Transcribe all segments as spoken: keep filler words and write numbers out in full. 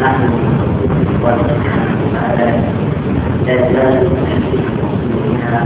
ونحن الله سبحانه وتعالى لا زال منها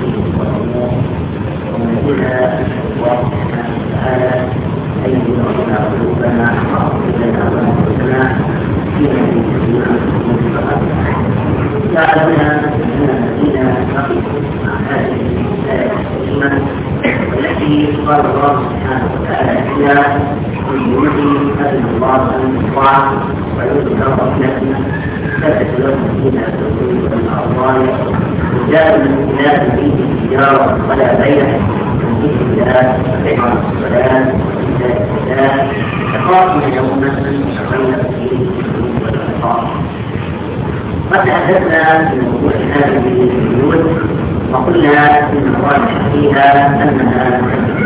ومنزلها الله سبحانه وتعالى أن يرحمنا قلوبنا وعقولنا وأنفسنا فيما يجبنا من فقط جعلنا من الذين نقف مع هذه الآية الكريمة والتي قال الله سبحانه وتعالى فيها ويؤذي أذن الله أن يطاع ويؤذي رحمتنا ثبت لهم فيها الدخول والأرضاء وجاء من خلال فيه التجارة ولا بيع من ذكر الله وبيع الصلاة وإيتاء الزكاة تخافون يوما تغير فيه القلوب والأبصار. قد تحدثنا في موضوع هذه البيوت وقلنا ان الراجح فيها انها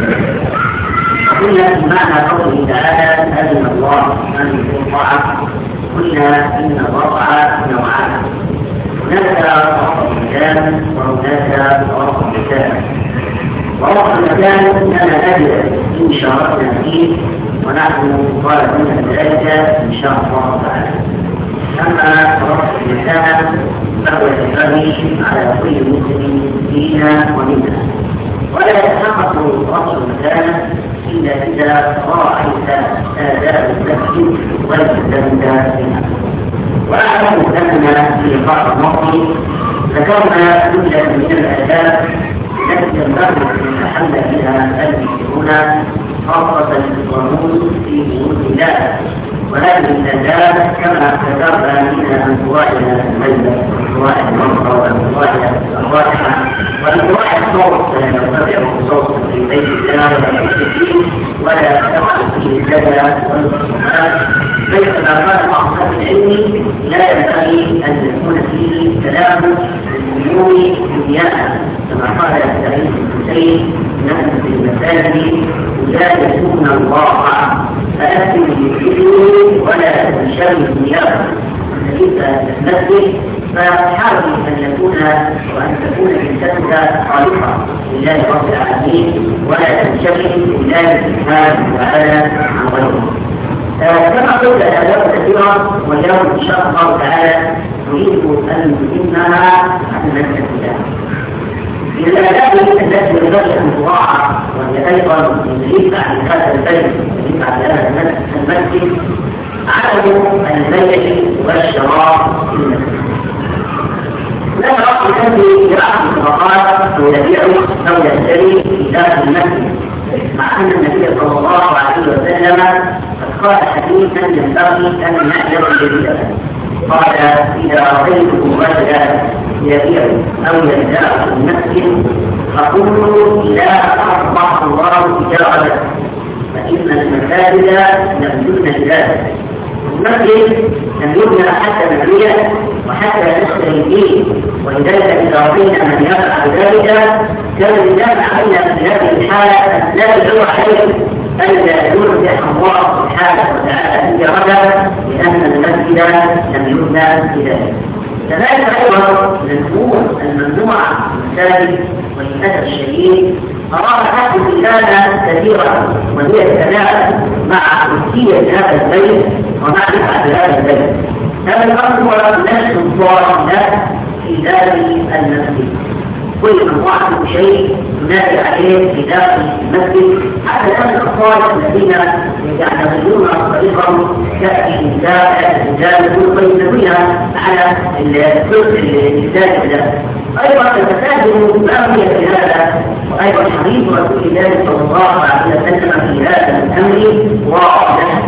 وقلنا في معنى قوله تعالى اذن الله ان يطاع قلنا ان الوضع نوعان هناك وضع المكان وهناك وضع المكان. ووضع المكان انا ادري ان شاركنا فيه ونحن طالبون ذلك ان شاء الله تعالى. أما رفع المكان فهو ينبغي على كل مسلم فينا ومنا ولا يتحقق رفع المكان إلا إذا راعيت آداب المسجد والتزمت بها. وأعلم أننا في لقاء الماضي ذكرنا جملة من الآداب التي ينبغي أن يتحلى بها المسلمون خاصة القانون في بيوت الله. وهذه الآداب كما ذكرنا منها أن تراعي الميلة وتراعي المنطقة وتراعي الراحة وتراعي الصوت فلا يرتفع الصوت في بيت الله ولا يشتكي ولا تقع فيه الجدل والخصومات. ليس ما قال بعض أهل العلم لا ينبغي أن يكون فيه كلام العيون دنياها كما قال سعيد بن حسين نحن في المساجد لا يكون الله فأكل بالكبير ولا تنشر ثيابه فكيف تتمثل فحاول أن يكون وأن تكون جلستك خالصة لله رب العالمين ولا تنشغل بالله سبحانه وتعالى عن غيره. كما قلت الآداب كثيرة واليوم إن شاء الله تعالى نريد أن نتمها عن نفسنا. من الآداب التي ينبغي أن تراعى وهي أيضا ينفع لهذا البيت ينفع لهذا المسجد عدم البيع والشراء في المسجد. لا يرى الذي يعرف الصدقات ويبيع أو يشتري في داخل المسجد مع أن النبي صلى الله عليه وسلم قد قال حديثا ينبغي أن نعلم جديدا قال إذا رأيتم رجلا يبيع أو يبتاع في المسجد فقولوا لا أصبح الله تجارته فإن المساجد لم تبنى لذلك. المسجد لم يبنى حتى نبيع وحتى نشتري فيه ولذلك إذا رأينا من يفعل ذلك كان الإنسان علينا في هذه الحالة لا يدعو عليه ألا يرجع الله سبحانه وتعالى تجارته لأن المسجد لم يبنى لذلك. كذلك أيضا من الأمور الممنوعة المساجد وللأسف الشديد أراد حد الإنسان كثيرا وهي الكلام مع ملكية هذا البيت ومعرفة هذا البيت. هذا الأمر هو نفس الصور في داخل المسجد. كل من وعد شيء ينادي عليه في داخل المسجد حتى الآن الأطفال الذين يعتمدون طريقهم تأتي النساء الرجال وينادون على الجزء الإنسان له. أيضا تتساهل بأمرية في هذا وأيضا حديث رسول الله صلى الله عليه وسلم في هذا الأمر واضح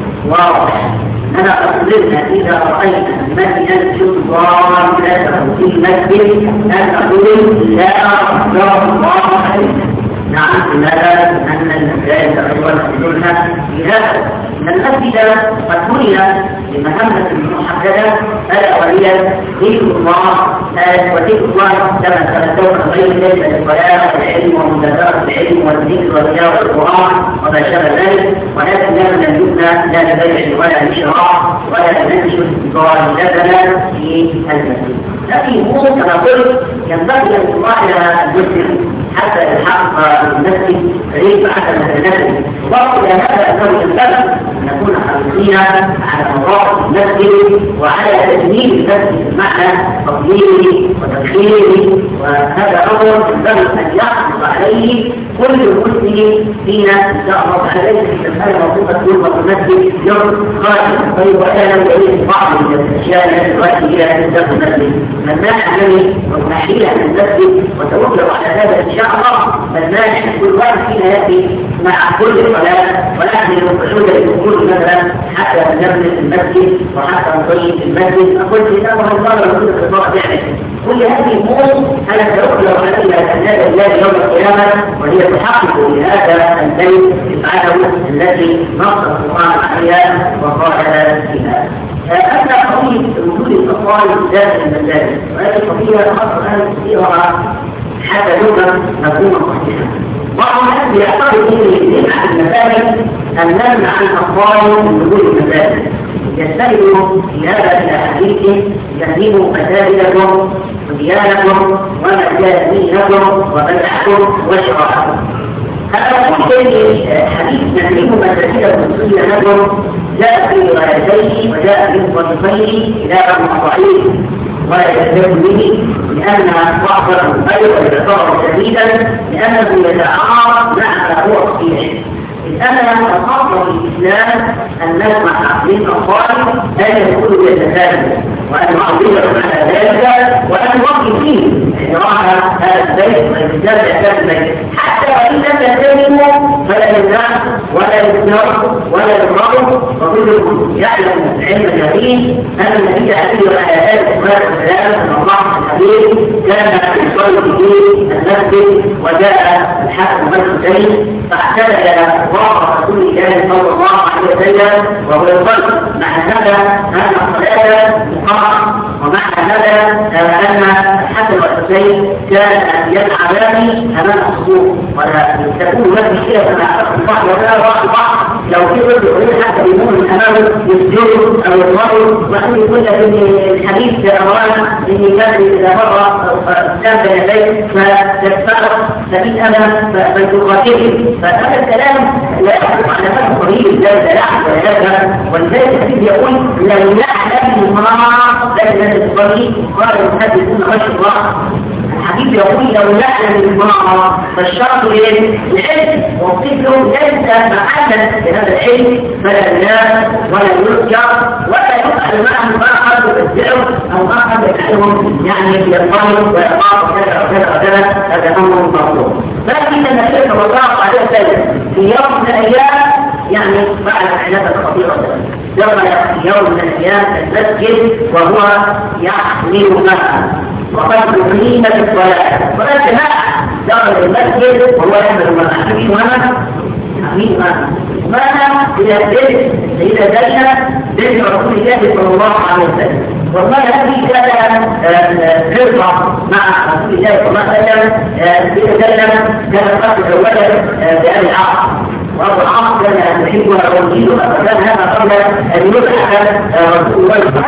واضح. أنا أقولنا إذا رأيت مسجدا شرطان له في المسجد أن أقول لا أخبر الله عليك. نعم لماذا؟ أن المساجد أيضا تدلنا بهذا أن المسجد قد بني بمهمة محددة ألا وهي ذكر الله وذكر الله كما تذكرون غير ذلك الصلاة والعلم ومذاكرة العلم والذكر وتلاوة القرآن وما شابه ذلك. ولكن لا لم يبنى لا لبيع ولا لشراء ولا لننشر ضالتنا في المسجد. لكن هو كما قلت ينبغي أن تراعي المسلم حتى يحقق المسجد فريق حتى نتنفذ وقت إلى هذا أنه ينبغي أن نكون حريصين على نظافة المسجد وعلى تجميل المسجد بمعنى تطهيره وتدخيره، وهذا أمر ينبغي أن يحرص عليه كل مسلم فينا إن شاء الله تعالى. ليس في المسألة موضوعة تنظف المسجد يوم خارج طيب وأنا لديه بعض من الأشياء التي تؤدي إلى تنظيف المسجد مناع عني ومناحية عن المسجد وتوكل على هذا إن شاء الله. مناع كل واحد فينا يأتي مع كل صلاة ونحن نقصد الدخول مثلا حتى نبني المسجد وحتى نطيب المسجد. أقول كتابها الله رسول الله يعني كل هذه الأمور أنا سأخبر عليها أن الله يوم القيامة وهي تحقق لهذا البيت تفعله التي نص القرآن عليها وقال فيها. أما قضية وجود الأطفال داخل المساجد وهذه قضية خاصة أن تصيرها حتى لغة مفهومة صحيحة. بعض الناس يعتقد ان نمنع المساجد ان نمنع الاطفال من دخول المساجد، يستندوا في هذا الى حديث تهديم مساجدكم وديانكم ومساجدكم وبدعكم وشرعكم. هذا كل حديث تهديم مساجدكم وديانكم جاء في روايتين وجاء في صحيحين الى ابن ضعيف ولا يلزم به لأن ضعفه الخير ويعتبر شديدا لأنه يتعارض مع ما هو صحيح. الآن الأصل في الإسلام أن نسمع للأطفال أن يدخلوا يتساءلوا وأن نعطيهم على ذلك وأن نوقف فيه احترام هذا البيت والالتزام بأساس البيت حتى وإن لم يلتزموا فلا يمنعوا ولا يمنعوا ولا يضربوا. وكلكم يعلم علم اليقين أن النبي عليه وعلى آله الصلاة والسلام أن الله الحبيب كان يصلي في المسجد وجاء الحاكم الحسين فاعتدل وقع رسول الله صلى الله عليه وسلم وهو يصلي. مع هذا أن الصلاة مقام ومع هذا أن الحسن والحسين كان يلعبان أمام الصفوف ولا تكون هناك مشكلة كما أعتقد الله ولا راح بعض لو في رجل يريد حتى يمون من أمامه يسجدوا أو يضربوا وأن يقول إن الحديث أولا إن كان إذا مر كان بين يديه فتتفرق ففي أمام فتقاتله. فهذا الكلام لا يحدث على هذا الطريق لا يتلاحظ وهذا ولذلك الحديث يقول لو يعلم المرأة لكن الطريق قال المحدثون رشد الله. الحديث يقول لو يعلم المرأة فالشرط العلم والطفل ليس محلا لهذا العلم فلا ينام ولا يرجع ولا يفعل معه ما قد يبدعه أو ما قد يفعلهم يعني يطلب ويقاط كذا وكذا وكذا. هذا أمر مطلوب. لكن النبي صلى الله عليه وسلم في يوم من الأيام يعني فعل حدثا خطيرة. يوم من الأيام المسجد وهو يحمل معه وقد يقيم الصلاة ولكن دخل المسجد وهو يحمل معه حميد معه حميد معه ماذا إلى البيت إلى زينب بنت رسول الله صلى الله عليه وسلم. والله هذه كانت فرقة مع رسول الله صلى الله عليه وسلم. زينب كانت قد تزوجت بأبي العاص وأبو العاص كان يحبها ويجيدها فكان هذا قبل أن يبعث رسول الله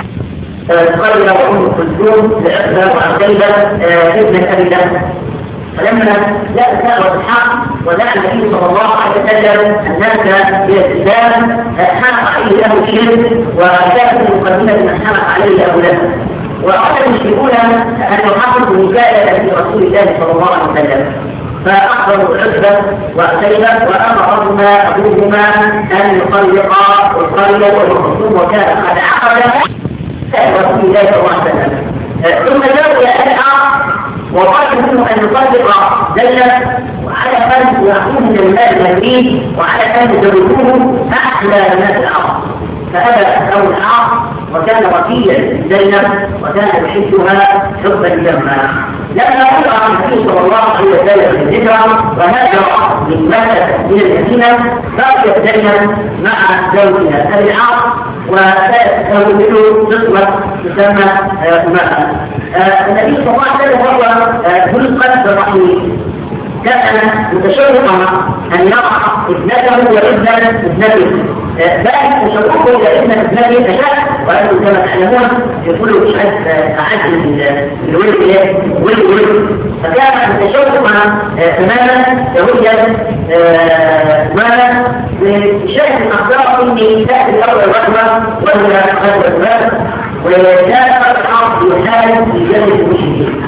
قال له أم كلثوم لعبة وعبيدة ابن أبي لهب. فلما جاء سائر الحق ودعا النبي صلى الله عليه وسلم الناس بالالتزام حرق عليه له الشرك وكانت المقدمة من حرق عليه له له وأراد المشركون أن يحققوا وكالة في رسول الله صلى الله عليه وسلم. فأخبروا عتبة وعتيبة وأمرهما أبوهما أن يطلقا القرية والمخصوم وكان قد عقد رسول الله صلى الله عليه وسلم. ثم جاءوا إلى أبي وقالوا منه أن يطلق زينب وعلى أن يأخذ من المال المزيد وعلى أن يزوجوه أحلى الناس العرب. فأبى أبو العاص وكان وكيلا زينب وكان يحبها حبا جما. لما وقع النبي صلى الله عليه وسلم الهجرة وهاجر من مكة إلى المدينة بقيت زينب مع زوجها أبي العاص وتزوجته نسوة تسمى أمها. النبي صلى الله عليه وسلم هو ذو القلب الرحيم كان متشوقا أن يرى ابنته وابن ابنته بل تشوقه إلى ابن ابنته أشد وأنتم كما تعلمون يقولوا مش عارف تعدل الولد إيه ولد ولد فكان التشوق تماما يوجد ماذا بشأن الأخبار إني تأتي الأرض الرحمة ولا خلف المال ولا الحق يحال في جانب المشركين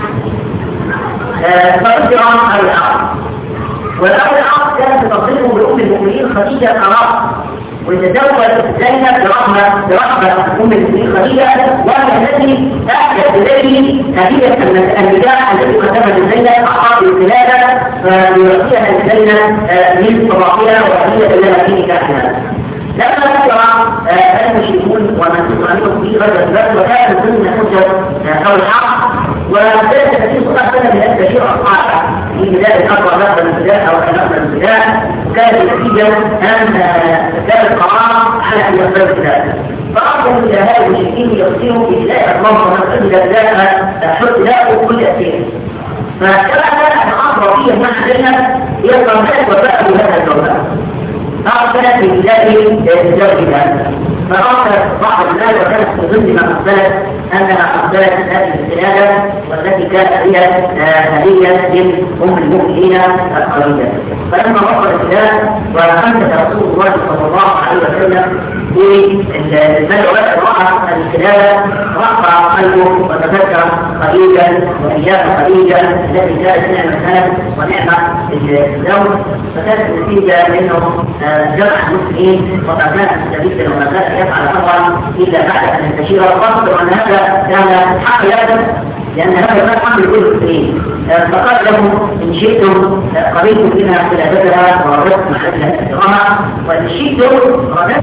فأجرى على الأرض والأمر الأرض كانت تنظمه بأم المؤمنين خديجة قرار وتزوج زينب برحمة برحمة أم المؤمنين خديجة وهي التي أحدث إليه هدية النكاح التي قدمت زينب أعطاه الخلافة فيعطيها زينب من صباحها وهدية لها في نكاحها. لما ذكر المشركون ومن تسمعهم في غزة بدر وكان ضمن حجة أو الحق وكانت النبي صلى الله عليه وسلم بأن تشير أصحابه في بداية أقوى نقل الابتداء أو نقل الابتداء وكانت النتيجة أن كان القرار على أن يقبل الابتداء فأرسلوا إلى هؤلاء المشركين يرسلوا في بداية الله ومن إلى بداية حجة كل أسير فكان الأمر فيه مع زينب يقرأ ذلك وبدأوا هذا الجواب أرسلت في بداية زوجها فأرسلت بعض الناس وكانت في ضمن ما أقبلت أنها أقبلت هذه السلالة والتي كانت هي هدية من أم المؤمنين القريبة فلما وصل السلالة وأنزل رسول الله صلى الله عليه وسلم في المدعوات رأى السلالة رفع قلبه وتذكر خديجة وإياه خديجة التي كانت نعمة ونعمة الزوج فكانت النتيجة لأنه جمع المسلمين وقد كان النبي وما كان يفعل أمرا إلا بعد أن يستشير الرسول أن هذا كان حق لازم لأن هذا كان حق لكل المسلمين فقال لهم إن شئتم قبلتم منها خلافاتها وردتم عليها احترامها وإن شئتم ردتم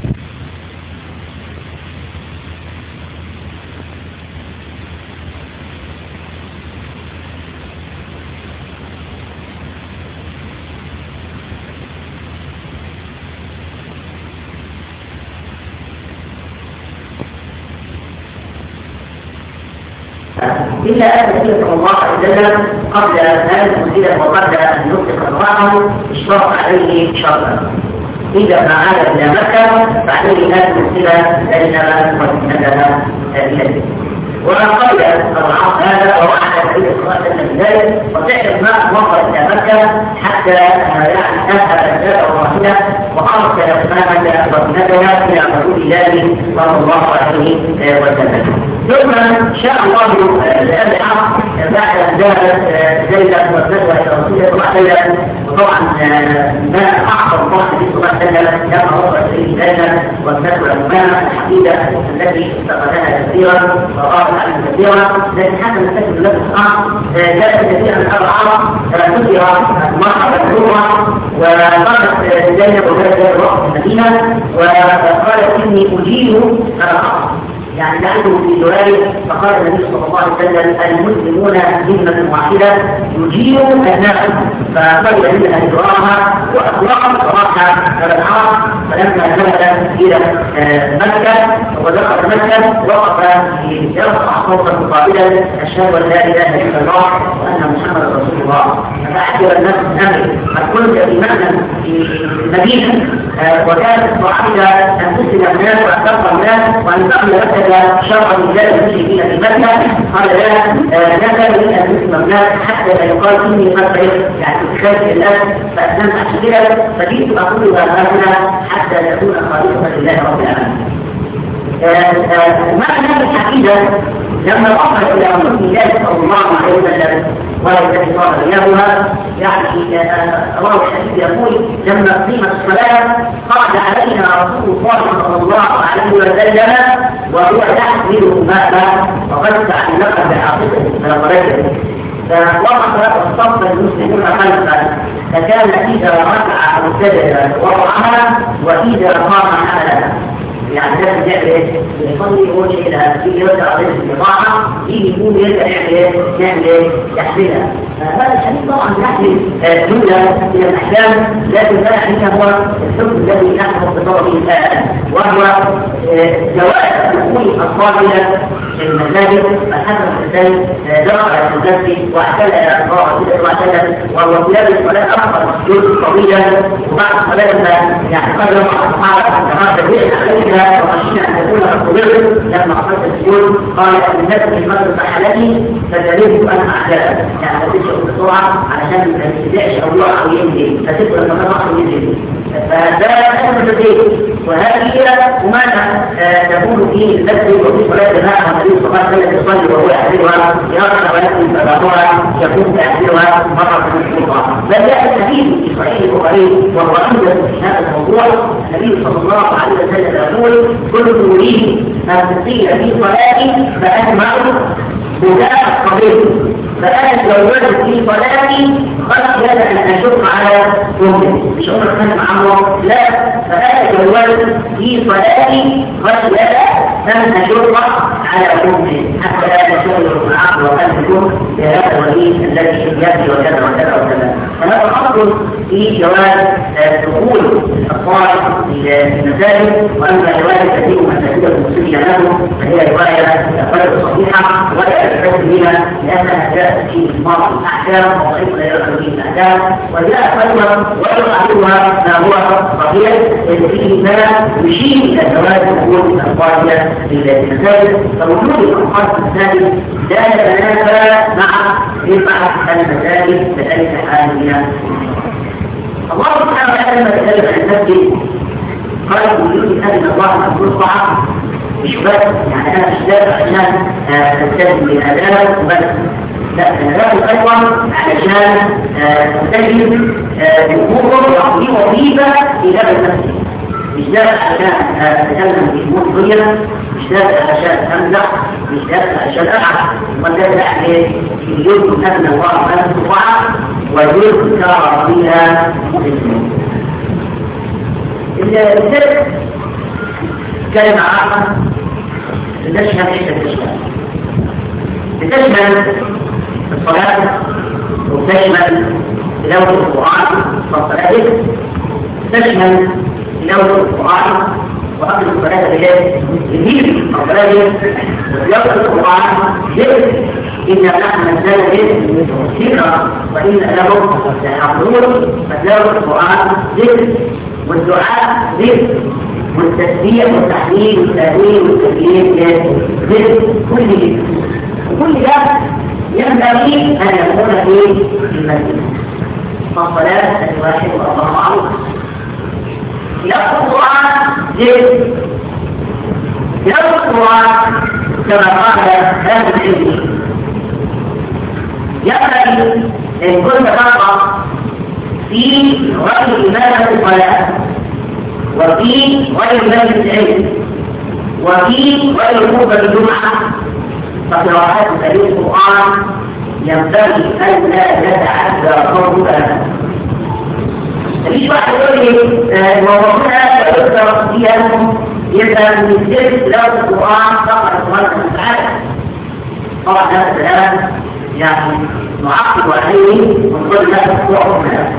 إلا أن النبي صلى الله عليه وسلم قبل هذه المسيرة وقبل أن يطلق أمره اشترط عليه شرطا إذا ما عاد إلى مكة فعليه هذه المسيرة بينما وسندها إليه وقبل العصر هذا ووعد النبي صلى الله عليه وسلم ذلك وفعلا ما وصل إلى مكة حتى يعني أنهى الأجزاء الواحدة وأرسل أسماء وسندها إلى رسول الله صلى الله عليه وسلم. ثم شاء الله الأبعى بعد ذلك زينب والنسوة إلى رسول الله صلى الله عليه وسلم وطبعا ما أعطى الله صلى الله عليه وسلم لما وصل إليه زينب والنسوة الأمامة الحديدة التي استقلها كثيرا وقالت عنها كثيرا لكن حتى نستكمل له الآن جاءت كثيرا الأبعى تذكر مرحبا الروح وقالت زينب وهذا الوقت المدينة وقالت إني أجيب الأرض يعني نحن في سؤال فقال النبي صلى الله عليه وسلم المسلمون ذمة واحدة يجيروا الناس فقبل منها إجراءها وأطلقت صراحة الأرض فلما ذهب إلى مكة ودخل مكة وقف يرفع صوتا مقابلا أشهد أن لا إله إلا الله وأن محمدا رسول الله فأعجب الناس الأمر قد كنت في مكة في المدينة وكانت صاحبة أن تسلم الناس وأتقى الناس وأن تقل مكة شرع رجال المشركين في مكة قال لا نزل من أن يسلم الناس حتى لا يقال إني قد يعني تخيل الناس فأسلمت عشان كده فجئت أقول هنا حتى تكون خالصة لله رب العالمين. معنى هذه الحقيقة لما وصل إلى رسول الله صلى الله عليه وسلم والتي صار غيابها يعني رواه الحديث يقول لما قيمت الصلاة قعد علينا رسول الله صلى الله عليه وسلم وهو يحمل ماء وقد تعلق بعاطفه فلقرته فوقف الصف المسلمون خلفا فكان إذا ركع أو سجد وضعها وإذا قام حملها يعني ده بيعمل يصلي يقول شيء لها في يرجع عليه الاستطاعة يجي يقول يرجع يعمل يعمل يحملها هذا الحديث طبعا يحمل جملة من الأحكام لكن لا يعني هو الحكم الذي نحن نتصور به الآن وهو جواز دخول الصابلة المساجد فحسن الإنسان درع المسجد واعتدى واعتدى وهو في هذه الصلاة أفضل جزء طويلا وبعد الصلاة لما يعني قدر أصحاب الجماعة البيئة عليها وخشينا أن تكون الصغير لما أخذت السجود قال أن الناس في المسجد صحلتي فجريت أن أحداث يعني ما تشعر بسرعة علشان ما تستدعش أو يقع أو ينزل فتبقى لما تقع ينزل فهذا أسمى البيت وهذه هي ومعنى تكون في المسجد وفي صلاة الجماعة والنبي صلى الله عليه وسلم يصلي وهو يحذرها يرى ولكن تبعها يكون تأثيرها مرة في الشرطة بل جاء الحديث في صحيح البخاري وهو أيضا في هذا الموضوع النبي صلى الله عليه وسلم يقول كل يريد أن تصير في صلاتي فأجمع بداء الطبيب فأنا لو وجدت في صلاتي خشية أن أشق على أمي مش أمر كان عمره لا فأنا لو وجدت في صلاتي خشية أن أشق على أمي حتى لا تشغل العقل وقلبكم بهذا الوليد الذي يبدي وكذا وكذا وكذا فهذا أصل في جواز دخول الأطفال في المساجد وأما رواية كثير من مساجد المسلمين له فهي رواية غير صحيحة ولا تحتاج بها لأنها جاءت في بعض الأحكام وكيف لا يدخل فيه الأحكام وجاء أيضا ويعرفها ما هو صحيح فيه ما يشير إلى جواز دخول الأطفال في المساجد فوجود الأطفال في المساجد لا يتنافى مع رفعة المساجد بأي حال منها. الله سبحانه وتعالى لما تكلم عن المسجد قال وجود أن الله أن طاعة مش بس يعني أنا مش دافع عشان تستجد بالأداء وبس لا أنا دافع أيضا علشان تستجد بأمور وظيفة في هذا المسجد مش دافع عشان أتكلم في أمور دنيا مش دافع عشان أمزح مش دافع عشان ألعب ودافع يجوز أن الله أن طاعة ويجوز كار فيها مسلمين. الثالث كلمة عامة تشمل ايش التشمل؟ تشمل الصلاة وتشمل تلاوة القرآن والصلاة تشمل تلاوة القرآن وأخذ الصلاة بلاد جديد أو بلاد وتلاوة القرآن ذكر إن نحن نزال ذكرى وإن له لحضور فتلاوة القرآن ذكر والدعاء ذكر والتسبيح والتحليل والتهليل والتكبير ذكر كل ذكر وكل ده ينبغي أن يكون في المسجد فالصلاة الواحد والله معروف تلاوة القرآن ذكر تلاوة القرآن كما قال هذا العلم ينبغي أن كل مرة في غير إمامة الصلاة وفي غير مجلس العلم وفي غير خطبة الجمعة فقراءات كريم القرآن ينبغي أن لا يتعدى صوتها. مفيش واحد يقول لي موضوعنا يذكر فيها يبقى من السر تلاوة القرآن فقط سبحانه وتعالى. طبعا هذا الكلام يعني معقد وعليه من كل هذا الصور منها.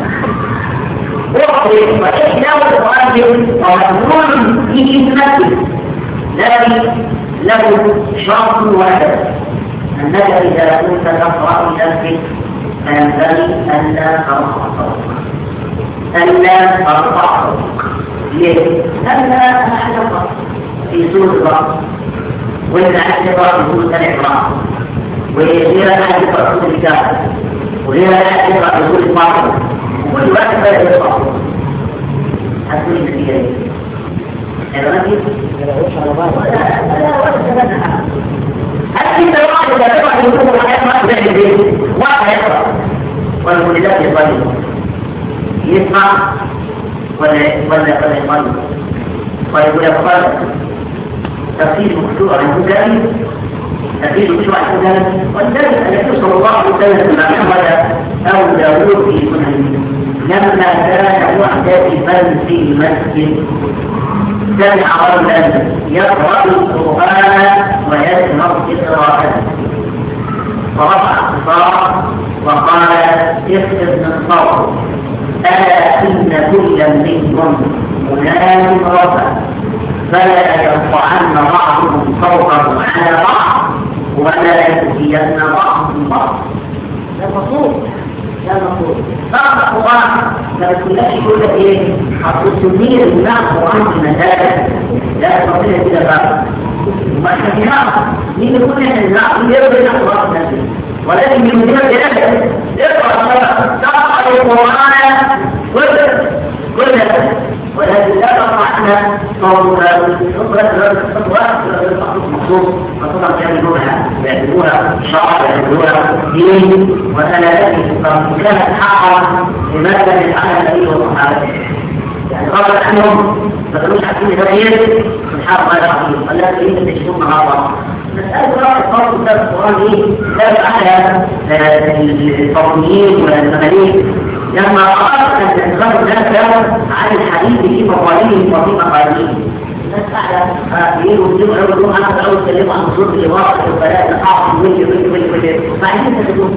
وقت وإحداث القرآن ومأمور في المسجد لكن له شرط واحد أنك إذا كنت تقرأ المسجد فينبغي ألا ترفع صوتك ألا ترفع صوتك ليه؟ ألا أحد يقرأ في سورة البقرة وإذا أحد يقرأ في سورة الإعراف وإذا أحد يقرأ في سورة الكهف وإذا أحد يقرأ في سورة الفاطر كل واحد بدا يقرأ هتقول النتيجة ايه؟ هذا ما فيه؟ على بعض هل انت واحد اذا تقرأ يقول الحياة ما تبعد البيت واحد يقرأ والمولدات يصلي يسمع ولا ولا ولا يصلي ويقول يقرأ تفسير مكتوب عن الكتاب تفسير مكتوب عن الكتاب ولذلك النبي صلى الله عليه وسلم لما حمل أو داود في سننه لما كان معتكفا في المسجد سمع رجلا يقرأ القرآن ويسمع قراءته فرفع الصوت وقال اخفض من صوت ألا إن كل منكم منام رفع فلا يرفعن بعضهم صوته على بعض وملائكته بعضهم بعض. ده المفروض ده المفروض بعض القرآن ما بتقولكش يقول لك ايه التصوير بتاع القرآن في المساجد لا تفصيلها كده بقى وما احنا مين يقول احنا نعرف يرضي القرآن نفسه ولكن من مدينة جلالة اقرأ تقرأ القرآن كل كل ولكن لا تقرأنا صوتها خاصة يعملونها يعملوها شعر يعملوها دين وسلالات كانت حقا لماذا يفعلها النبي والصحابة يعني غضب عنهم ما كانوش عارفين يتغير الحق غير عظيم ولا يريد ان تشوفون مع بعض مسألة رأي الفرق في القرآن ايه؟ لا يفعلها الفاطميين ولا المماليك لما قرأت أن تنظر الناس عن الحديث في مقاليهم وفي مقاليهم الناس قاعدة يقولوا يقولوا يقولوا أنا أقول أتكلم عن صوت الواقع والبلاء الحاصل واللي واللي واللي واللي بعدين تقولوا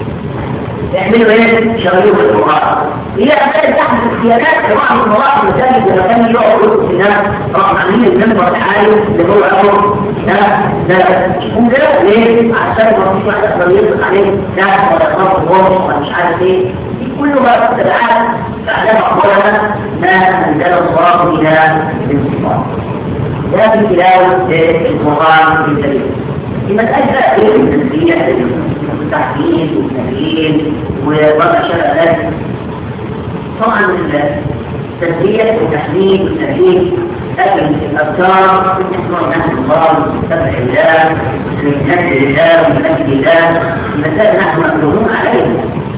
يعملوا ايه؟ شغلوه بالقرآن هي أسئلة تحت الاختيارات لبعض المواقف المساجد لما كانوا يقعدوا في الناس رحمانين الجنة والحالي اللي هو أمر ده ده هم كده ليه؟ عشان ما فيش واحد يقدر يطلق عليه ده ولا يطلق الوصف ولا مش عارف ايه كل ما تتبعات فعلم أقولها ما أنزل الله إلى الانصفار ده في تلاوة القرآن في الكريم في مسألة إيه التنزية والتحديد والتنزيل ووضع شرع ذلك طبعا التنزية والتحديد والتنزيل لكن الأذكار تسمع نحن الله سبح الله من نفس الله ومن نفس الله المسائل نحن مأمورون عليها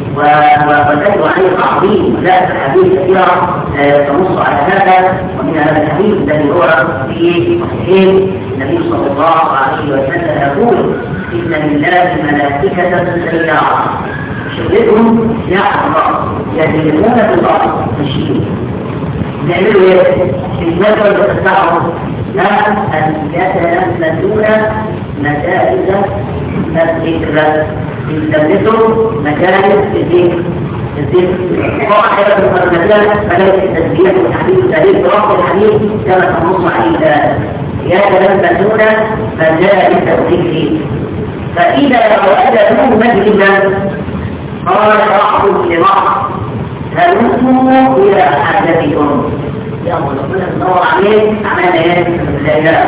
وذلك عليه تعظيم لا الحديث كثيرة تنص على هذا ومن هذا الحديث الذي هو في صحيحين النبي صلى الله عليه وسلم يقول إن لله ملائكة سيارة شغلتهم يعلم يجرمون في الأرض تشييد يعملوا ايه؟ الناس بتستعرض لا أن يتلمسون مجالس الذكر يلبسوا مجالس الذكر الذكر طبعا حيث المجالس مجالس التسبيح والحديث الدليل برفض الحديث كما تنص عليه ذلك يتلمسون مجالس الذكر فإذا وجدوا مجلسا قال بعضهم لبعض هلموا إلى حاجتكم يا ربنا ندور عليه عمل ايه؟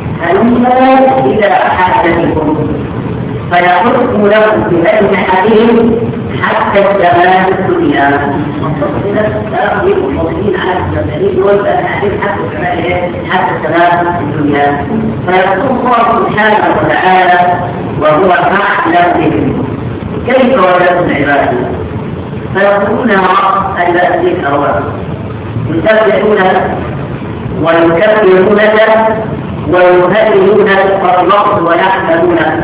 هلموا إلى حاجتكم فيحكم لهم بأجنحتهم حتى السماء الدنيا الموصولين على السماء دول حتى السماء حتى السماء الدنيا فيقول الله سبحانه وتعالى وهو أعلم بهم كيف وجدتم عبادي فيقولون الذين أولا يسبحونك ويكبرونك ويهللونك فالله ويحمدونك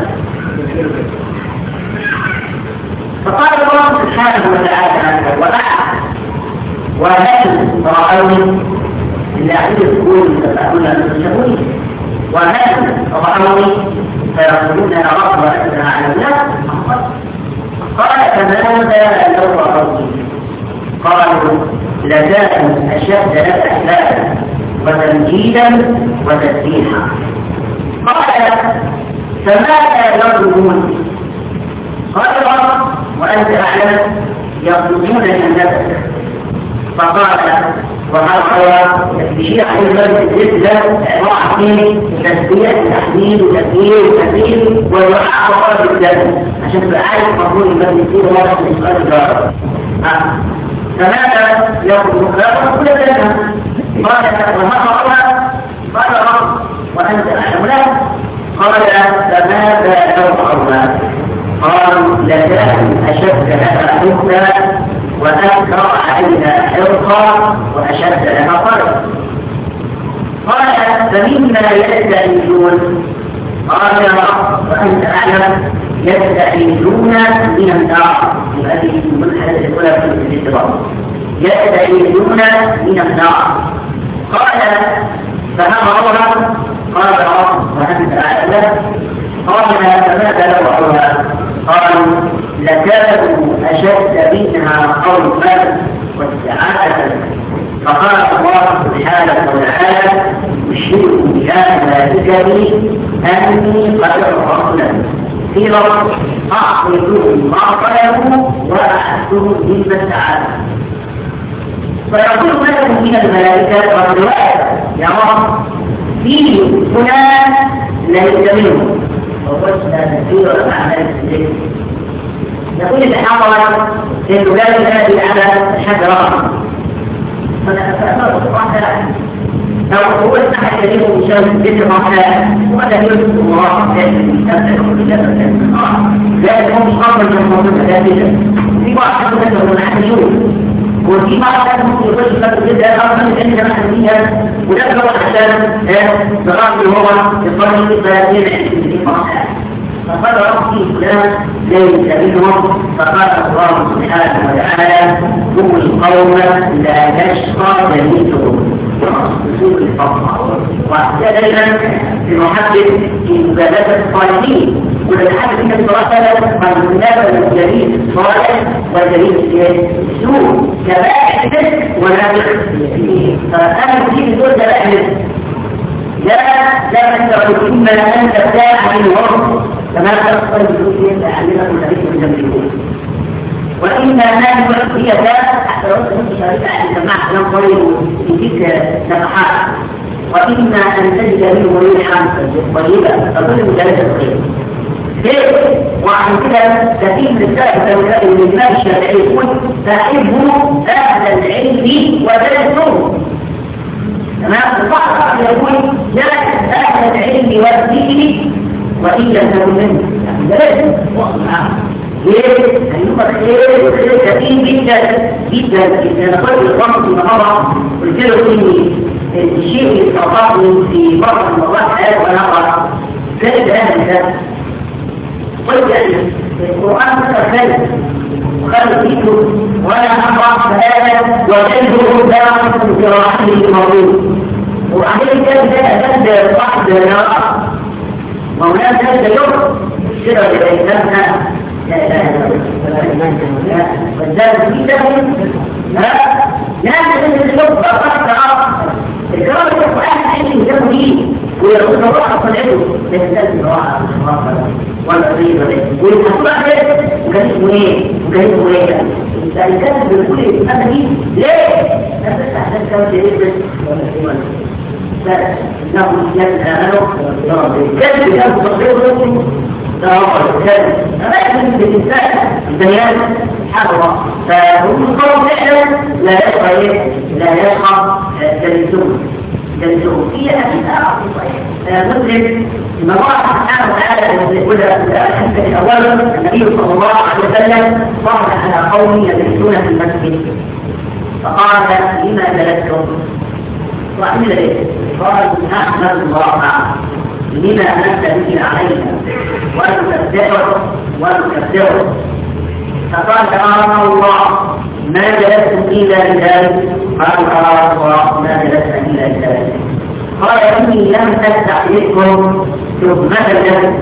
فقال الله سبحانه وتعالى وبعد وهل رأوني اللي أعيد يقول تسألون المسلمون وهل رأوني فيقولون يا رب وأنت أعلم لا قال فماذا لو رأوني قالوا لذات أشد لك أحلالا وتمجيدا وتسبيحا قال فماذا يطلبون قال رب وأنت أعلم يطلبون جنتك فقال وهل هو بشيء عن المرض الزبدة عبارة عن تسبيح وتحميد وتكبير وتكبير والرعاة وقرب الجنة عشان تبقى عارف مفهوم المرض يصير واضح من سؤال الجارة فماذا يطلبون كل جنة قال وهل قال رب وأنت أعلم له قال فماذا يرضعنا قالوا لكان أشد لها حكما وأكثر علينا حرقا وأشد لها فرقا قال فمما يستعيذون قال يا رب وأنت أعلم يستعيذون من النار هذه الملحدة الأولى في الاستضافة يستعيذون من النار قال فهم ربها قال رب وأنت أعلم قال فماذا لوحها قالوا لكانوا أشد منها قوما واستعانة فقال الله سبحانه وتعالى أشهدكم يا ملائكتي أني قد غفرت لكم في رب أعطيتهم ما طلبوا وأحدهم مما استعانوا. فيقول لكم من الملائكة والرواية يا رب فيه فلان ليس منه وقلنا كثير الأعمال السجن. يقول الحضر إنه لا ينادي على الشجرة فأخذ الرحلة أو هو أحد يجب مشاهد جد الرحلة ولا يجب الله لا يكون أمر جمهور ذاتية في بعض الناس من الحديثون وفي بعض الناس يقول لك جدا أفضل من عندنا حديثيا ولا هو عشان نغطي هو يقول ثلاثين عند الرحلة فقال ربي فلان ليس منهم. فقال الله سبحانه وتعالى هم القوم لا يشقى جليسهم رسول الفضل. وكذلك في محدث في مجالات الصالحين والحدث من الصلاة قد ينافى الجليس الصالح والجليس السوء كبائر ونافع فيه. فأنا أريد دول كبائر لا لا تستطيع إما أن تبتاع عن الوقت كما تقصد بكل تعلمك الذي تجمعه. وإما أن هي ذات حتى لو كنت شاركة عن سماع كلام طويل في تلك النفحات. وإما أن تجد منه ريحا طيبة تظل مجالسة الخير. ليه؟ وعن كده كثير من السائل من الإمام الشافعي يقول فحبه أهل العلم ودرسوه. تمام؟ البعض يقول لا أهل العلم والذكر وإن لم تكن منه لازم وقع ليه؟ أيها الخير الخير كثير جدا جدا جدا. أنا قلت الرمض النهارده قلت له إن الشيء اللي استطاعني في بعض المواضيع حياة ونقرأ كانت أهل الناس. قلت أن القرآن ذكر خير وخلق فيكم وأنا أقرأ فهذا وجده داخل في راحله الموجود. وبعدين كان ده واحد نقرأ وهناك هذا يوم الشرع لإنساننا لا إله إلا الله والذات في سبب لا لازم اليوم بقى الكرام يقول أهل عيني يجب ليه ويقول الله صنعته لإنسان براحة ولا غير ويقول أهل وكان اسمه إيه وكان اسمه إيه فالكاتب بيقول الإنسان دي ليه أساس أحسن كوان جديد ولا إنهم يتعاملوا كذب يأخذ تصديره تأخذ كذب أما يجب الإنسان البيان حرة فهم القوم فعلا لا يبقى لا يبقى جلسون جلسون هي أشياء مسلم إن الله سبحانه وتعالى يقول أولا النبي صلى الله عليه وسلم صار على قوم يجلسون في المسجد فقال لما جلستم وعمل ايه؟ قال نحمد الله لما انت به علينا ونكبره ونكبره. فقال تعالى الله ما جلستم الا لذلك. قالوا تعالى الله ما جلست الا لذلك. قال اني لم استحييكم تهمة لكم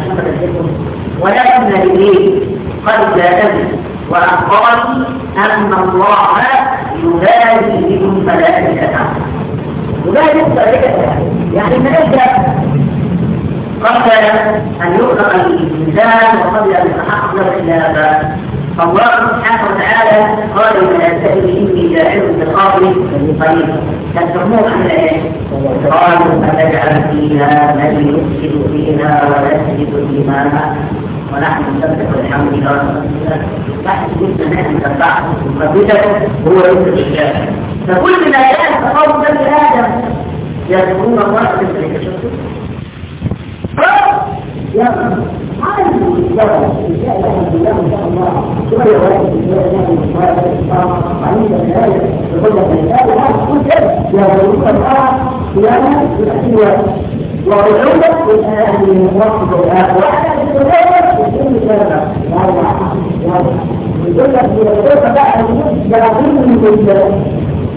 ولكن جبريل قد جاءني واخبرني ان الله يبالي بكم ملائكته ولا يبقى يعني ملائكة قبل أن يخلق الإنسان وقبل أن يتحقق الخلافة. فالله سبحانه وتعالى قال الملائكة إني جاعل في الأرض طيب تسموه عن الآيات قالوا أتجعل فيها من يفسد فيها ويسجد الإيمان ونحن نسبح الحمد لله تحت جدا نحن نسبح وكذا هو يوم الإجابة. فكل الآيات تقوم بني آدم يذكرون الله في الذكر. يا هذا الجواب إن شاء الله إن شاء الله شوية ولكن إن شاء الله وعند ذلك يقول لك الإنسان هذا كل شيء يقولون الله قياما بالأسوأ وعلومة بالأهل من وقت الآخر وحتى بالتدور يكون كذا يقول لك يقول بقى يقول من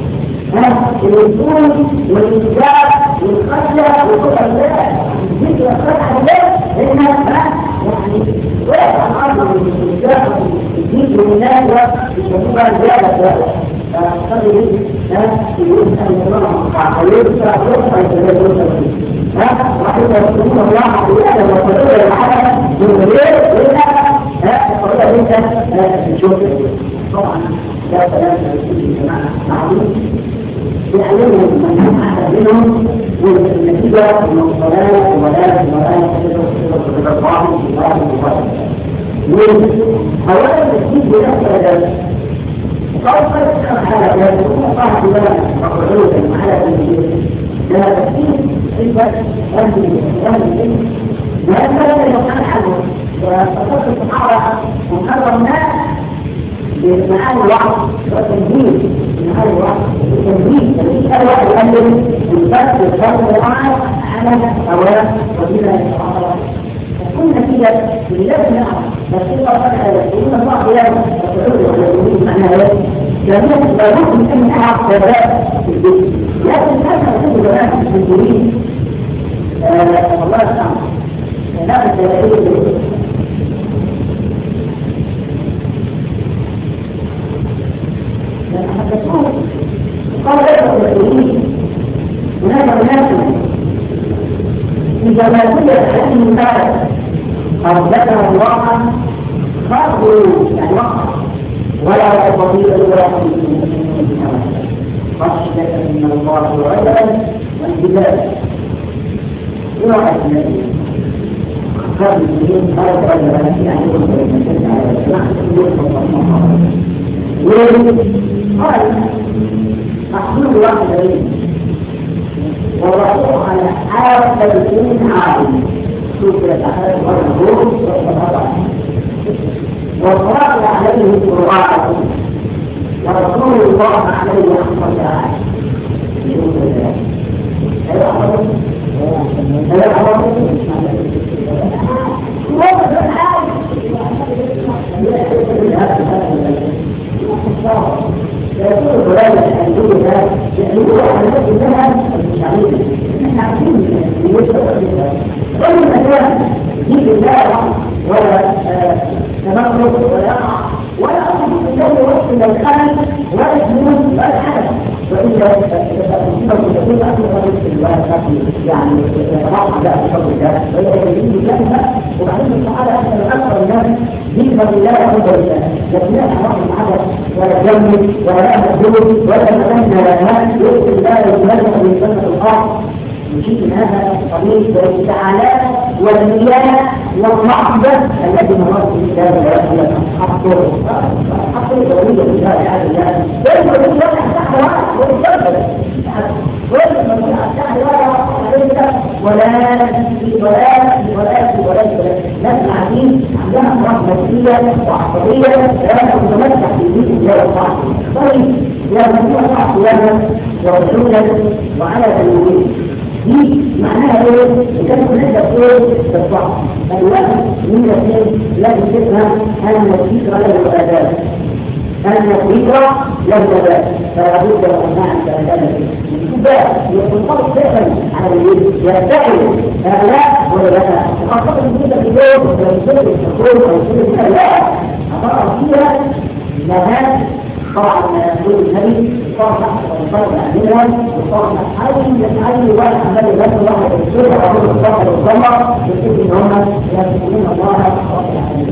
الوصول والإنجاب والخشية وكل الله الذكر والخشية الله لأنها يعني واقع الأرض والإنجاب والذكر والناس والشباب الزيادة فقد يسأل الله ويسأل الله وحيث يسألون الله بأدب وطريقة الحالة من غير إلا الطريقة اللي أنت تشوفها طبعا لا كلام في جماعة معروف يعلمهم من أحد منهم والنتيجة المنصرات ولا المرأة تدرس الله الله الله أولا التسجيل بنفس ذلك وقال قد على ذلك وقال بلاد مقعود على ذلك لا تسجيل إذا أهل أهل لأن هذا يقال عنه وتصدق الصحابة ومحرر الناس بمعاني الوعظ والتنزيل بمعاني الوعظ والتنزيل فليس أي واحد يقدم بالفرق والفرق والعمل على أولا وبلا يتعرض كل نتيجة لذلك نعم بس إذا قد يقولون الله بلاد وتعود على الوجود معنى ذلك جميع لابد من أن نعرف ثبات في البيت لكن هذا يكون زمان في الدين الله سبحانه لا بالتدريب قال لك المسؤولين هناك ناس في جمالية هذه المبادئ قد ذكر الله فرضوا يعني وقع ولا يستطيع ولا خشية من الله وعلا والجبال يوحد النبي قال المسلمين قال تعالى قال محمود واحد منهم ووضعوه على حافة الاثنين عالم شوف الأحد والنبوة والصلاة وقرأ عليه القرآن ورسول الله عليه الصلاة والسلام شوف ذلك هذا أمر هذا أمر يقول فلان يقول هذا يقول على نفس الذهب الشعبية نحن عارفين من يشتغل فيها كل مكان يجيب الله ولا تمرد ولا يقع ولا أصبح الجو وقت من الخلل ولا الجنون ولا الحدث وإلا تكون تكون أكثر في الوقت يعني يتراحى بقى في فضل الله وإلا يجب جهة وبعدين الصحابة أكثر الناس بفضل الله وفضل الله لكن لا أعرف الحدث ولا جنب ولا مهدود ولا مكان ولا مال يؤتي الله ويتمنى من سنة الأرض نشيد من هذا الطريق والتعالى والمياه والرحمة التي مرات في كتاب الله حقه حقه الدولية في هذا الله كيف يقول لك تحت واحد ويتجبل ويجب أن يكون تحت واحد ولا ولا ولا ولا نسمع فيه عندنا رحمة نفسية وعصبية لا تتمتع في بيت الله وصحبه طيب يا مجموعة صحبه لنا ورسولا وعلى تنويه دي معناها ايه؟ كان نقدر ايه بالضبط الوقت من الاثنين لازم تفهم ان الفكره له اداه ان الفكره له اداه فلا بد من معنى الاداه الاتباع ينطبق فعلا على الوجه يرتعد هؤلاء ولا لا خاصه في كده اليوم لو يصير الحكومه او يصير لا اضرر فيها مهام طبعا نقول النبي طبعا وطبعا عندنا وطبعا اي اي واحد النبي لا الله يرسل رسول الله صلى الله عليه وسلم ان هم يذكرون الله رب العالمين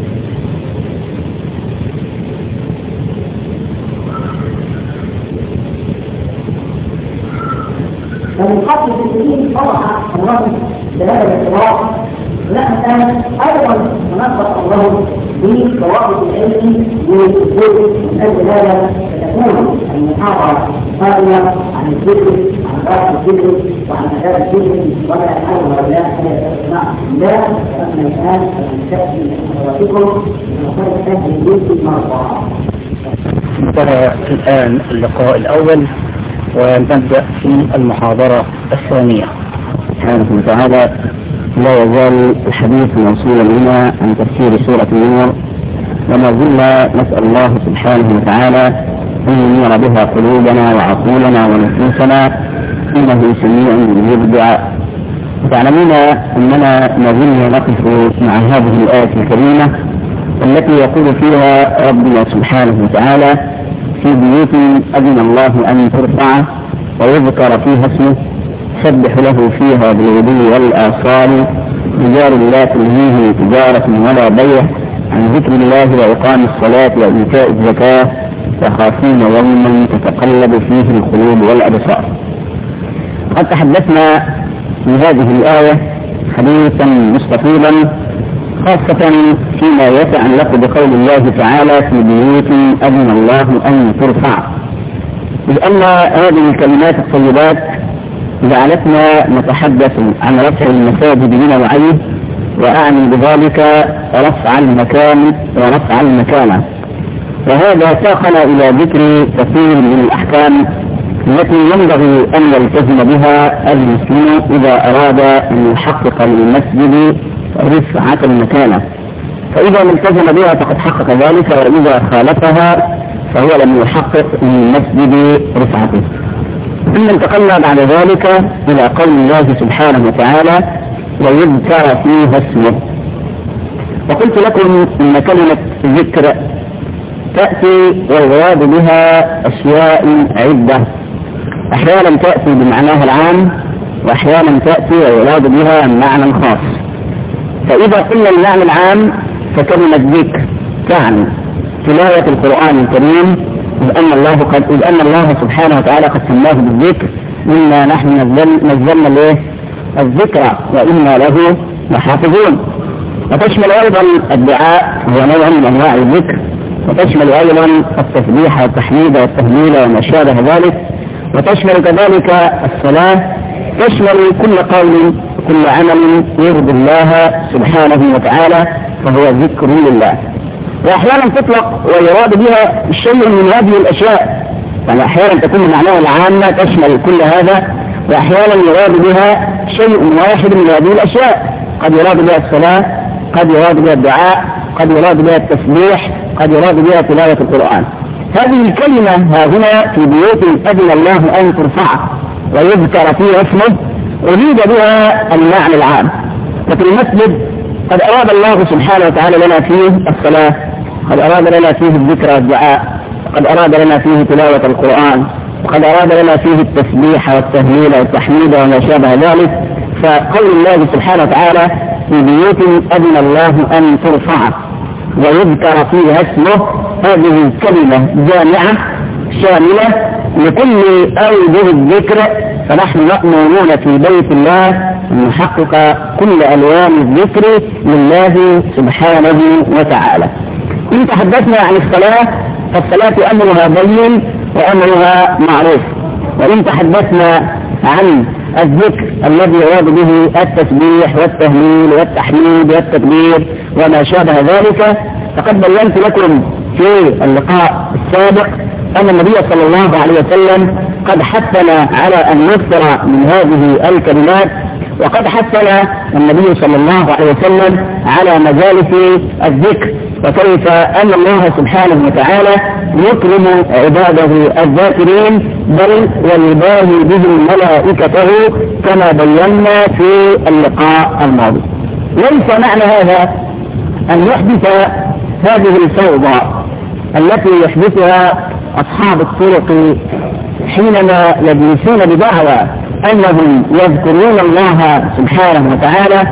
فمن قبل التسليم طبعا الرجل بهذا الاعتبار لا كان ايضا ننبه الله بضوابط العلم والوجود من اجل هذا تكون المحاضره قائمه عن الذكر عن راس الذكر وعن اداب الذكر ولا يحاول هؤلاء ان يتسمعوا لا اما الان فنستكمل حضراتكم ونقول هذه الذكر مرة انتهى الان اللقاء الاول ونبدا في المحاضره الثانيه. سبحانه وتعالى لا يزال الحديث موصولا بنا عن تفسير سورة النور، وما زلنا نسأل الله سبحانه وتعالى أن ينير بها قلوبنا وعقولنا ونفوسنا إنه سميع مجيب الدعاء. تعلمون أننا ما زلنا نقف مع هذه الآية الكريمة التي يقول فيها ربنا سبحانه وتعالى في بيوت أذن الله أن ترفع ويذكر فيها اسمه سبح له فيها بالغدو والآصال رجال لا تلهيه تجارة ولا بيع عن ذكر الله وإقام الصلاة وإيتاء الزكاة يخافون يوما تتقلب فيه القلوب والأبصار. قد تحدثنا في هذه الآية حديثا مستفيضا خاصة فيما يتعلق بقول الله تعالى في بيوت أذن الله أن ترفع، لأن هذه الكلمات الطيبات جعلتنا نتحدث عن رفع المساجد من وعيه، وأعني بذلك رفع المكان ورفع المكانة، وهذا ساقنا إلى ذكر كثير من الأحكام التي ينبغي أن يلتزم بها المسلم إذا أراد أن يحقق للمسجد رفعة المكانة، فإذا التزم بها فقد حقق ذلك، وإذا خالفها فهو لم يحقق للمسجد رفعته. ثم انتقلنا بعد ذلك إلى قول الله سبحانه وتعالى ويذكر فيها اسمه. وقلت لكم إن كلمة ذكر تأتي ويراد بها أشياء عدة، أحيانا تأتي بمعناها العام، وأحيانا تأتي ويراد بها معنى خاص. فإذا قلنا المعنى العام فكلمة ذكر تعني تلاوة القرآن الكريم، إذ أن الله قد إذ أن الله سبحانه وتعالى قد سماه بالذكر، إنا نحن نزلنا له الذكر وإنا له لحافظون. وتشمل أيضا الدعاء هو نوع من أنواع الذكر، وتشمل أيضا التسبيح والتحميد والتهليل وما شابه ذلك، وتشمل كذلك الصلاة، تشمل كل قول كل عمل يرضي الله سبحانه وتعالى فهو ذكر لله. وأحيانا تطلق ويراد بها شيء من هذه الأشياء، يعني أحيانا تكون معناها العامة تشمل كل هذا، وأحيانا يراد بها شيء واحد من هذه الأشياء، قد يراد بها الصلاة، قد يراد بها الدعاء، قد يراد بها التسبيح، قد يراد بها تلاوة القرآن. هذه الكلمة ها هنا في بيوت أذن الله أن ترفع ويذكر فيها اسمه أريد بها المعنى العام. ففي المسجد قد أراد الله سبحانه وتعالى لنا فيه الصلاة، قد أراد لنا فيه الذكر والدعاء، قد أراد لنا فيه تلاوة القرآن، وقد أراد لنا فيه التسبيح والتهليل والتحميد وما شابه ذلك. فقول الله سبحانه وتعالى في بيوت أذن الله أن ترفع ويذكر فيها اسمه، هذه كلمة جامعة شاملة لكل أوجه الذكر، فنحن مأمورون في بيت الله أن نحقق كل ألوان الذكر لله سبحانه وتعالى. إن تحدثنا عن الصلاة فالصلاة أمرها بين وأمرها معروف، وإن تحدثنا عن الذكر الذي يراد به التسبيح والتهليل والتحميد والتكبير وما شابه ذلك، فقد بينت لكم في اللقاء السابق أن النبي صلى الله عليه وسلم قد حثنا على أن نكثر من هذه الكلمات، وقد حثنا النبي صلى الله عليه وسلم على مجالس الذكر، وكيف أن الله سبحانه وتعالى يكرم عباده الذاكرين بل ويباهي بهم ملائكته كما بينا في اللقاء الماضي. ليس معنى هذا أن يحدث هذه الفوضى التي يحدثها أصحاب الطرق حينما يجلسون بدعوى أنهم يذكرون الله سبحانه وتعالى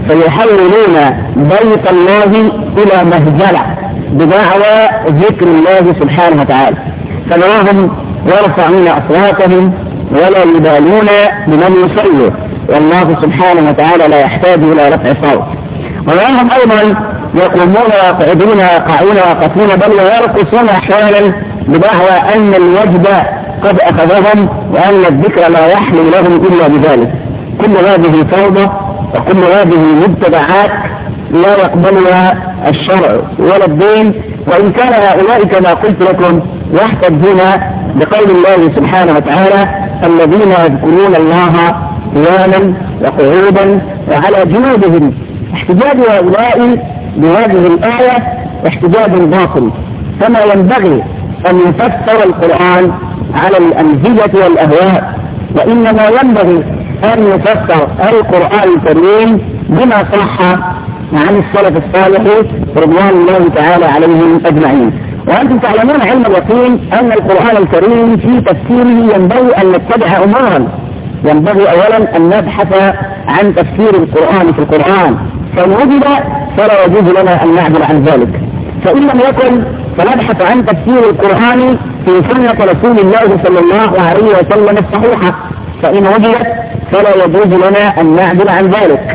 فيحولون بيت الله إلى مهجلة بدعوى ذكر الله سبحانه وتعالى، فنراهم يرفعون أصواتهم ولا يبالون بمن يصلوا، والله سبحانه وتعالى لا يحتاج إلى رفع صوت. ونراهم أيضا يقومون ويقعدون ويقعون ويقفون بل ويرقصون أحيانا بدعوى أن الوجد قد أخذهم وأن الذكر لا يحلو لهم إلا بذلك. كل هذه فوضى وكل هذه مبتدعات لا يقبلها الشرع ولا الدين، وإن كان هؤلاء كما قلت لكم يحتجون بقول الله سبحانه وتعالى الذين يذكرون الله قياما وقعودا وعلى جنوبهم. احتجاج هؤلاء بهذه الآية احتجاج باطل، كما ينبغي أن يفسر القرآن على الأمزجة والأهواء، وإنما ينبغي أن يفسر القرآن الكريم بما صح عن السلف الصالح رضوان الله تعالى عليهم أجمعين. وأنتم تعلمون علم اليقين أن القرآن الكريم في تفسيره ينبغي أن نتبع أمورا. ينبغي أولا أن نبحث عن تفسير القرآن في القرآن، فإن وجد فلا يجوز لنا أن نعدل عن ذلك، فإن لم يكن فنبحث عن تفسير القرآن في سنة رسول الله صلى الله عليه وسلم الصحيحة، فإن وجدت فلا يجوز لنا أن نعدل عن ذلك.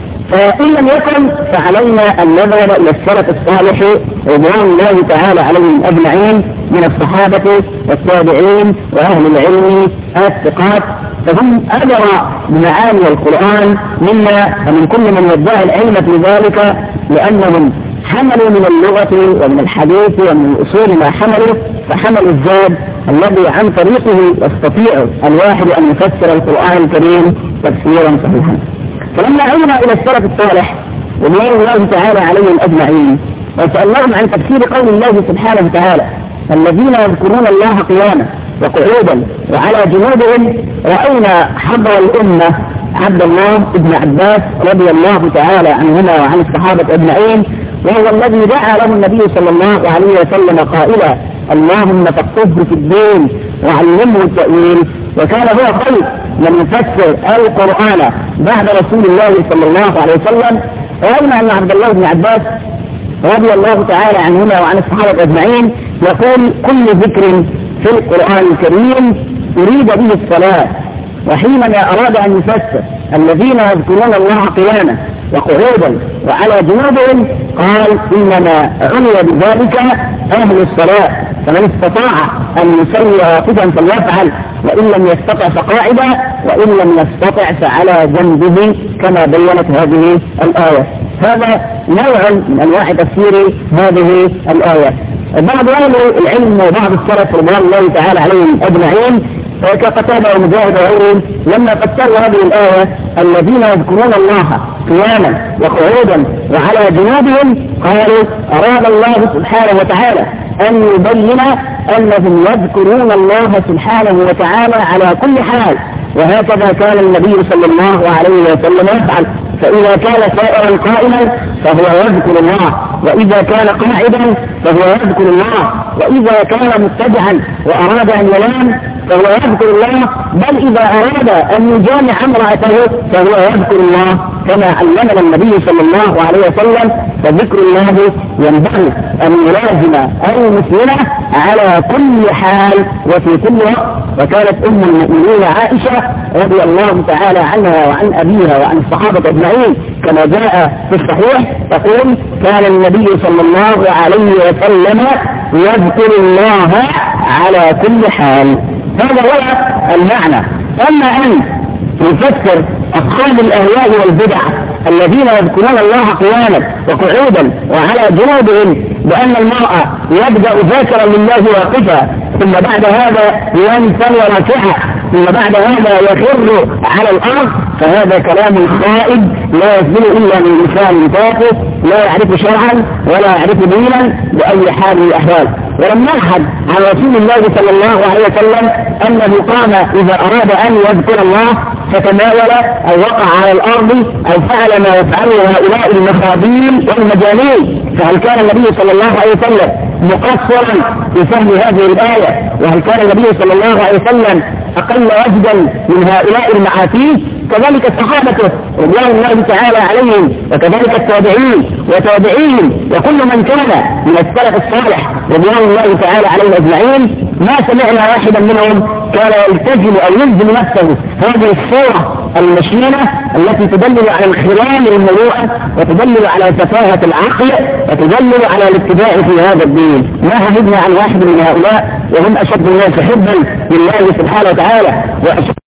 فإن لم يكن فعلينا أن نذهب إلى السلف الصالح رضوان الله تعالى عليهم أجمعين من الصحابة والتابعين وأهل العلم الثقات، فهم أدرى بمعاني القرآن منا ومن كل من يدعي العلم في ذلك، لأنهم حملوا من اللغة ومن الحديث ومن الأصول ما حملوا، فحملوا الزاد الذي عن طريقه يستطيع الواحد أن يفسر القرآن الكريم تفسيرا صحيحا. فلما عينا إلى السلف الصالح رضوان الله تعالى عليهم أجمعين وسألناهم عن تفسير قول الله سبحانه وتعالى الذين يذكرون الله قياما وقعودا وعلى جنوبهم، رأينا حضر الأمة عبد الله بن عباس رضي الله تعالى عنهما وعن الصحابة أجمعين، وهو الذي دعا له النبي صلى الله عليه وسلم قائلا اللهم فقهه في الدين وعلمه التأويل، وكان هو خير من يفسر القرآن بعد رسول الله صلى الله عليه وسلم. رأينا أن عبد الله بن عباس رضي الله تعالى عنهما وعن الصحابة أجمعين يقول كل ذكر في القرآن الكريم يريد به الصلاة، وحينما أراد أن يفسر الذين يذكرون الله قياما وقعودا وعلى جنوبهم قال إنما عني بذلك أهل الصلاة، فمن استطاع أن يصلي واقفا فليفعل، وإن لم يستطع فقاعدا، وإن لم يستطع فعلى جنبه، كما بينت هذه الآية. هذا نوع من أنواع تفسير هذه الآية. بعض أهل العلم وبعض السلف رضوان الله تعالى عليهم أجمعين كقتادة ومجاهد وغيرهم لما فسروا هذه الآية الذين يذكرون الله قياما وقعودا وعلى جنوبهم قالوا أراد الله سبحانه وتعالى أن يبين أنهم يذكرون الله سبحانه وتعالى على كل حال، وهكذا كان النبي صلى الله عليه وسلم يفعل، فإذا كان سائرا قائما فهو يذكر الله، وإذا كان قاعدا فهو يذكر الله، وإذا كان متجعا وأراد أن ينام فهو يذكر الله، بل إذا أراد أن يجامع امرأته فهو يذكر الله كما علمنا النبي صلى الله عليه وسلم. فذكر الله ينبغي أن يلازم المسلمة على كل حال وفي كل وقت. وكانت أم المؤمنين عائشة رضي الله تعالى عنها وعن أبيها وعن الصحابة أجمعين كما جاء في الصحيح تقول كان النبي صلى الله عليه وسلم يذكر الله على كل حال. هذا هو المعنى. أما أن يفسر أصحاب الأهواء والبدع الذين يذكرون الله قياما وقعودا وعلى جنوبهم بأن المرأة يبدأ ذاكرا لله واقفا ثم بعد هذا ينثني راكعا ثم بعد هذا يخر على الأرض، فهذا كلام خائب لا يصدر إلا من لسان تافه لا يعرف شرعا ولا يعرف دينا بأي حال من الأحوال. ولم نلحظ عن رسول الله صلى الله عليه وسلم أنه قام إذا أراد أن يذكر الله فتناول أو وقع على الأرض أو فعل ما يفعله هؤلاء المخاضين والمجانين. فهل كان النبي صلى الله عليه وسلم مقصرا في فهم هذه الآية؟ وهل كان النبي صلى الله عليه وسلم أقل وجدا من هؤلاء المعاتيه؟ كذلك الصحابة رضوان الله تعالى عليهم، وكذلك التابعين وتابعين وكل من كان من السلف الصالح رضوان الله تعالى عليهم أجمعين، ما سمعنا واحدا منهم كان يلتزم أو يلزم نفسه هذه الصورة المشينة التي تدلل على انخلال المروءة وتدلل على سفاهة العقل وتدلل على الاتباع في هذا الدين. ما حفظنا عن واحد من هؤلاء وهم أشد الناس حبا لله سبحانه وتعالى وأشد